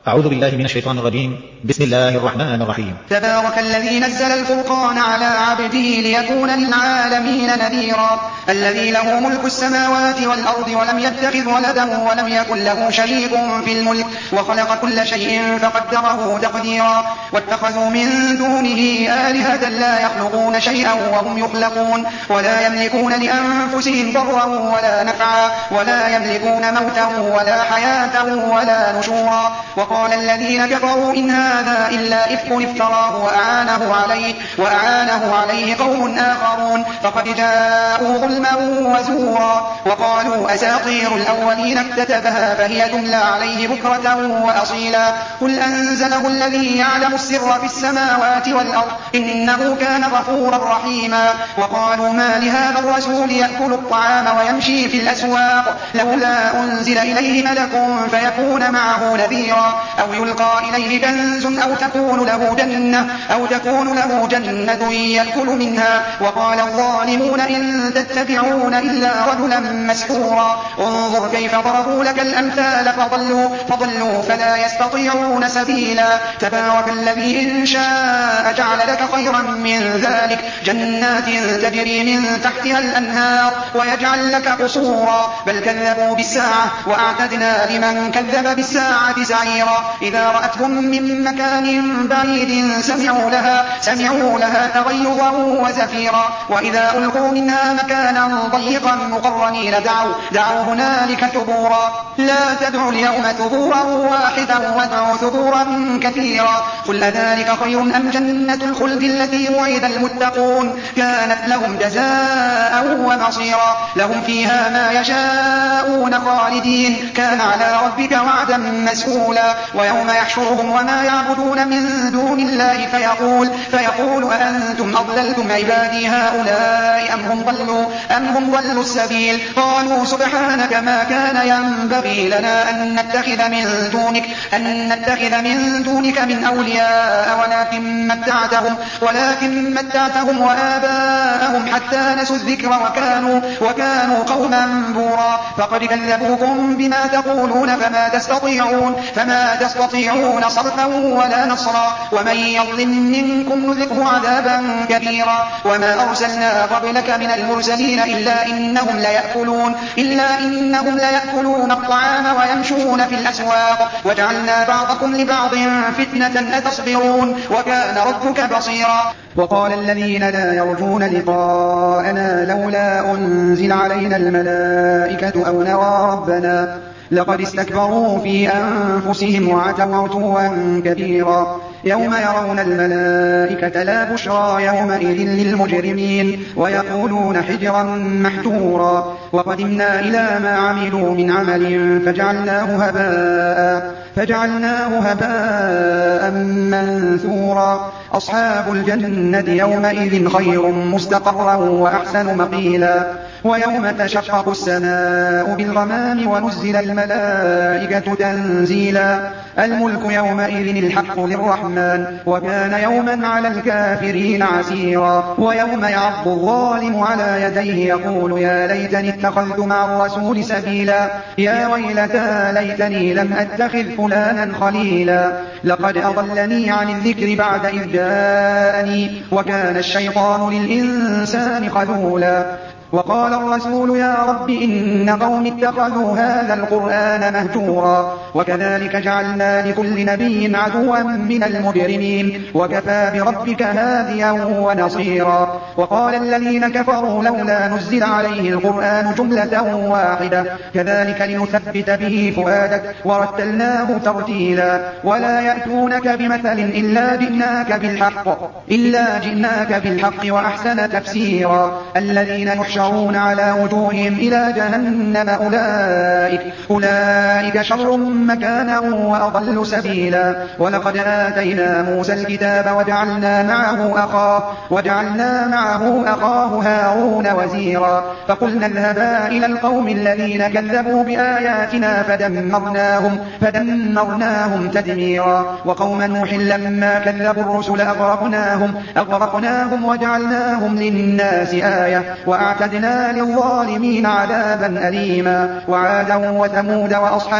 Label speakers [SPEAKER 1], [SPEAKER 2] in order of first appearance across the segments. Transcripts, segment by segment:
[SPEAKER 1] أعوذ بالله من الشيطان الرجيم. بسم الله الرحمن الرحيم.
[SPEAKER 2] تبارك الذي نزل الفرقان على عبده ليكون للعالمين نذيرا. الذي له ملك السماوات والأرض ولم يتخذ ولدا ولم يكن له شريك في الملك وخلق كل شيء فقدره تقديرا. واتخذوا من دونه آلهة لا يخلقون شيئا وهم يخلقون ولا يملكون لأنفسهم ضرا ولا نفعا ولا يملكون موتا ولا حياة ولا نشورا. وقال الذين كفروا إن هذا إلا إفك افتراه وأعانه عليه قوم آخرون فقد جاءوا ظلما وزورا. وقالوا أساطير الأولين اكتتبها فهي تملى عليه بكرة وأصيلا. قل أنزله الذي يعلم السر في السماوات والأرض إنه كان غفورا رحيما. وقالوا ما لهذا الرسول يأكل الطعام ويمشي في الأسواق لولا أنزل إليه ملك فيكون معه نذيرا أو يلقى إليه كنز أو تكون له جنة يأكل منها. وقال الظالمون إن تتبعون إلا رجلا مسحورا. انظر كيف ضربوا لك الأمثال فضلوا فلا يستطيعون سبيلا. تبارك الذي إن شاء جعل لك خيرا من ذلك جنات تجري من تحتها الأنهار ويجعل لك قصورا. بل كذبوا بالساعة وأعتدنا لمن كذب بالساعة سعيرا. إذا رأتهم من مكان بعيد سمعوا لها تغيظا وزفيرا. وإذا ألقوا منها مكانا ضيقا مقرنين دعوا هنالك ثبورا. لا تدعوا اليوم ثبورا واحدا وادعوا ثبورا كثيرا. قل أذلك خير أم جنة الخلد التي وعد المتقون كانت لهم جزاء ومصيرا. لهم فيها ما يشاءون خالدين كان على ربك وعدا مسئولا. ويوم يحشرهم وما يعبدون من دون الله فيقول أأنتم أضللتم عبادي هؤلاء أم هم ضلوا السبيل. قالوا سبحانك ما كان ينبغي لنا أن نتخذ من دونك من أولياء ولكن متعتهم وآباءهم حتى نسوا الذكر وكانوا قوما بورا. فقد كذبوكم بما تقولون فما تستطيعون صرفا ولا نصرا. ومن يظلم منكم نذقه عذابا كبيرا. وما أرسلنا قبلك من المرسلين إلا إنهم ليأكلون الطعام ويمشون في الأسواق وجعلنا بعضكم لبعض فتنة أتصبرون وكان ربك بصيرا. وقال الذين لا يرجون لقاءنا لولا أنزل علينا الملائكة أو نرى ربنا لقد استكبروا في أنفسهم وعتوا عتوا كبيرا. يوم يرون الملائكة لا بشرى يومئذ للمجرمين ويقولون حجرا محجورا. وقدمنا إلى ما عملوا من عمل فجعلناه هباء منثورا. أصحاب الجنة يومئذ خير مستقرا وأحسن مقيلا. ويوم تشقق السماء بالغمام ونزل الملائكة تنزيلا. الملك يومئذ الحق للرحمن وكان يوما على الكافرين عسيرا. ويوم يعض الظالم على يديه يقول يا ليتني اتخذت مع الرسول سبيلا. يا ويلتى ليتني لم أتخذ فلانا خليلا. لقد أضلني عن الذكر بعد إذ جاءني وكان الشيطان للإنسان خذولا. وقال الرسول يا رب إن قوم اتخذوا هذا القرآن مهجورا. وكذلك جعلنا لكل نبي عدوا من المجرمين وكفى بربك هاديا ونصيرا. وقال الذين كفروا لولا نزل عليه القرآن جملة واحدة كذلك لنثبت به فؤادك ورتلناه ترتيلا. ولا يأتونك بمثل إلا جئناك بالحق وأحسن تفسيرا. الذين يحشرون على وجوههم إلى جهنم أولئك شر مكانا وأضل سبيلا. ولقد آتينا موسى الكتاب وجعلنا معه أخاه هارون وزيرا. فقلنا اذهبا إلى القوم الذين كذبوا بآياتنا فدمرناهم تدميرا. وقوم نوح لما كذبوا الرسل أغرقناهم وجعلناهم للناس آية وأعتدنا وأعتدنا للظالمين عذابا أليما وعادا وثمود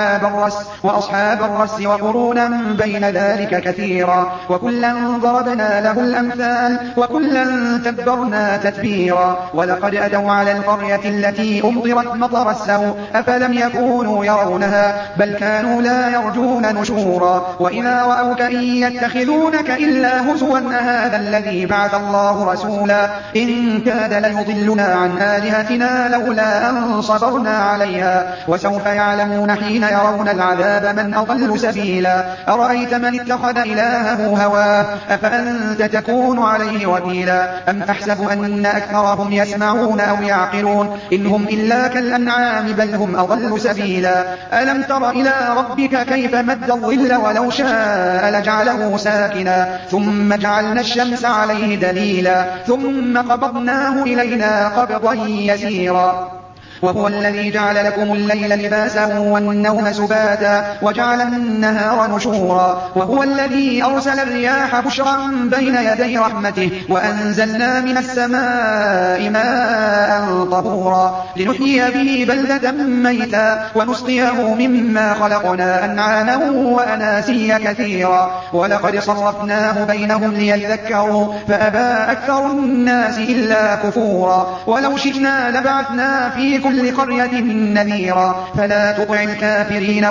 [SPEAKER 2] وأصحاب الرس وقرونا بين ذلك كثيرا وكلا ضربنا له الأمثال وكلا تبرنا تتبيرا ولقد أتوا على القرية التي أمطرت مطر السوء أفلم يكونوا يرونها بل كانوا لا يرجون نشورا وإذا رأوك إن يتخذونك إلا هزوا هذا الذي بعث الله رسولا إن كاد ليضلنا عن آلهتنا لولا أن صبرنا عليها وسوف يعلمون حين يرون العذاب من أضل سبيلا أرأيت من اتخذ إلهه هواه أفأنت تكون عليه وكيلا أم تحسب أن أكثرهم يسمعون أو يعقلون إن هم إلا كالأنعام بل هم أضل سبيلا ألم تر إلى ربك كيف مد الظل ولو شاء لجعله ساكنا ثم جعلنا الشمس عليه دليلا ثم قبضناه إلينا قبضا يسيرا وهو الذي جعل لكم الليل لباسا والنوم سباتا وجعل النهار نشورا وهو الذي أرسل الرياح بشرا بين يدي رحمته وأنزلنا من السماء ماء طهورا لنحيي به بلدة ميتا ونسقيه مما خلقنا أنعاما وأناسيا كثيرا ولقد صرفناه بينهم ليذكروا فأبى أكثر الناس إلا كفورا ولو شئنا لبعثنا في كل قرية نذيرا فلا تطع الكافرين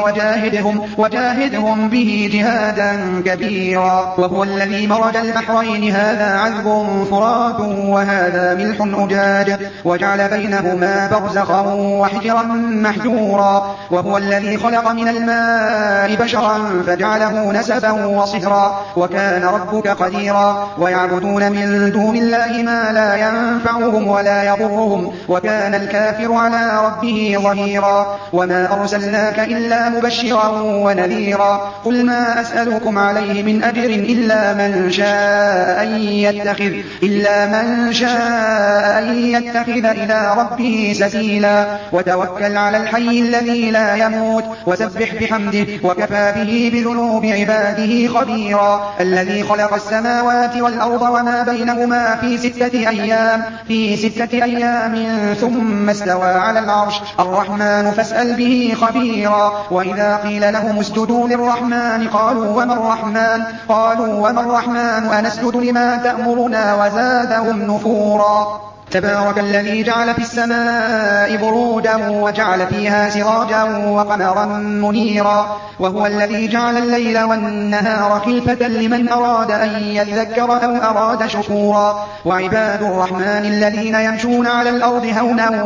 [SPEAKER 2] وجاهدهم به جهادا كبيرا وهو الذي مرج البحرين هذا عذب فرات وهذا ملح أجاج وجعل بينهما برزخا وحجرا محجورا وهو الذي خلق من الماء بشرا فجعله نسبا وصهرا وكان ربك قديرا ويعبدون من دون الله ما لا ينفعهم ولا يضرهم وكان الكافر على ربه ظهيرا وما أرسلناك إلا مبشرا ونذيرا قل ما أسألكم عليه من أجر إلا من شاء أن يتخذ إلى ربه سبيلا وتوكل على الحي الذي لا يموت وسبح بحمده وكفى به بذنوب عباده خبيرا الذي خلق السماوات والأرض وما بينهما في ستة أيام ثم استوى على العرش الرحمن فاسأل به خبيرا وإذا قيل لهم اسجدوا للرحمن قالوا وما الرحمن أنسجد لما تأمرنا وزادهم نفورا تبارك الذي جعل في السماء بروجا وجعل فيها سراجا وقمرا منيرا وهو الذي جعل الليل والنهار خلفة لمن أراد أن يذكر أو أراد شكورا وعباد الرحمن الذين يمشون على الأرض هونا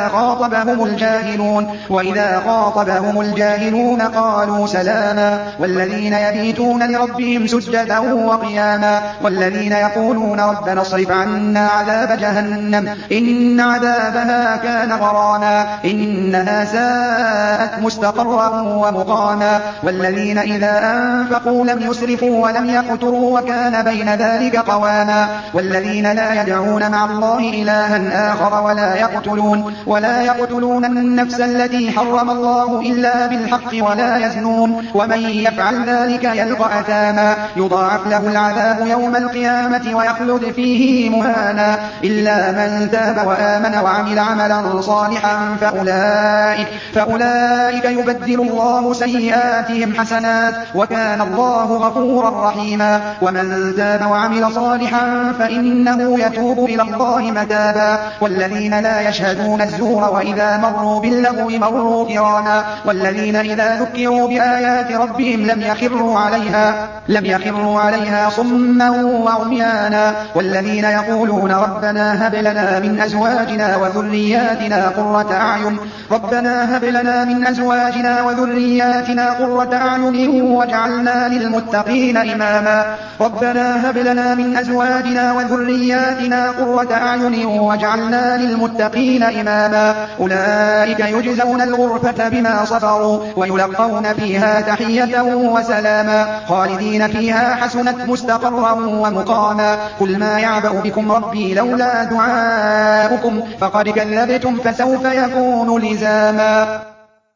[SPEAKER 2] وإذا خاطبهم الجاهلون قالوا سلاما والذين يبيتون لربهم سجدا وقياما والذين يقولون ربنا اصرف عنا عذاب جهنم إن عذابها كان غراما إنها ساءت مستقرا ومقاما والذين إذا أنفقوا لم يسرفوا ولم يقتروا وكان بين ذلك قواما والذين لا يدعون مع الله إلها آخر ولا يقتلون النفس التي حرم الله إلا بالحق ولا يزنون ومن يفعل ذلك يلقى أثاما يضاعف له العذاب يوم القيامة ويخلد فيه مهانا إلا من تاب وآمن وعمل عملا صالحا فأولئك يبدل الله سيئاتهم حسنات وكان الله غفورا رحيما ومن تاب وعمل صالحا فإنه يتوب إلى الله متابا والذين لا يشهدون الزور وإذا مروا باللغو مروا كراما والذين إذا ذكروا بآيات ربهم لم يخروا عليها صما وعميانا والذين يقولون ربنا هب لنا من أزواجنا وذرياتنا قرة أعين واجعلنا للمتقين إماما أولئك يجزون الغرفة بما صبروا ويلقون فيها تحية وسلاما خالدين فيها حسنت مستقرا ومقاما قل ما يعبأ بكم ربي لولا دعاؤكم فقد كذبتم فسوف يكون لزاما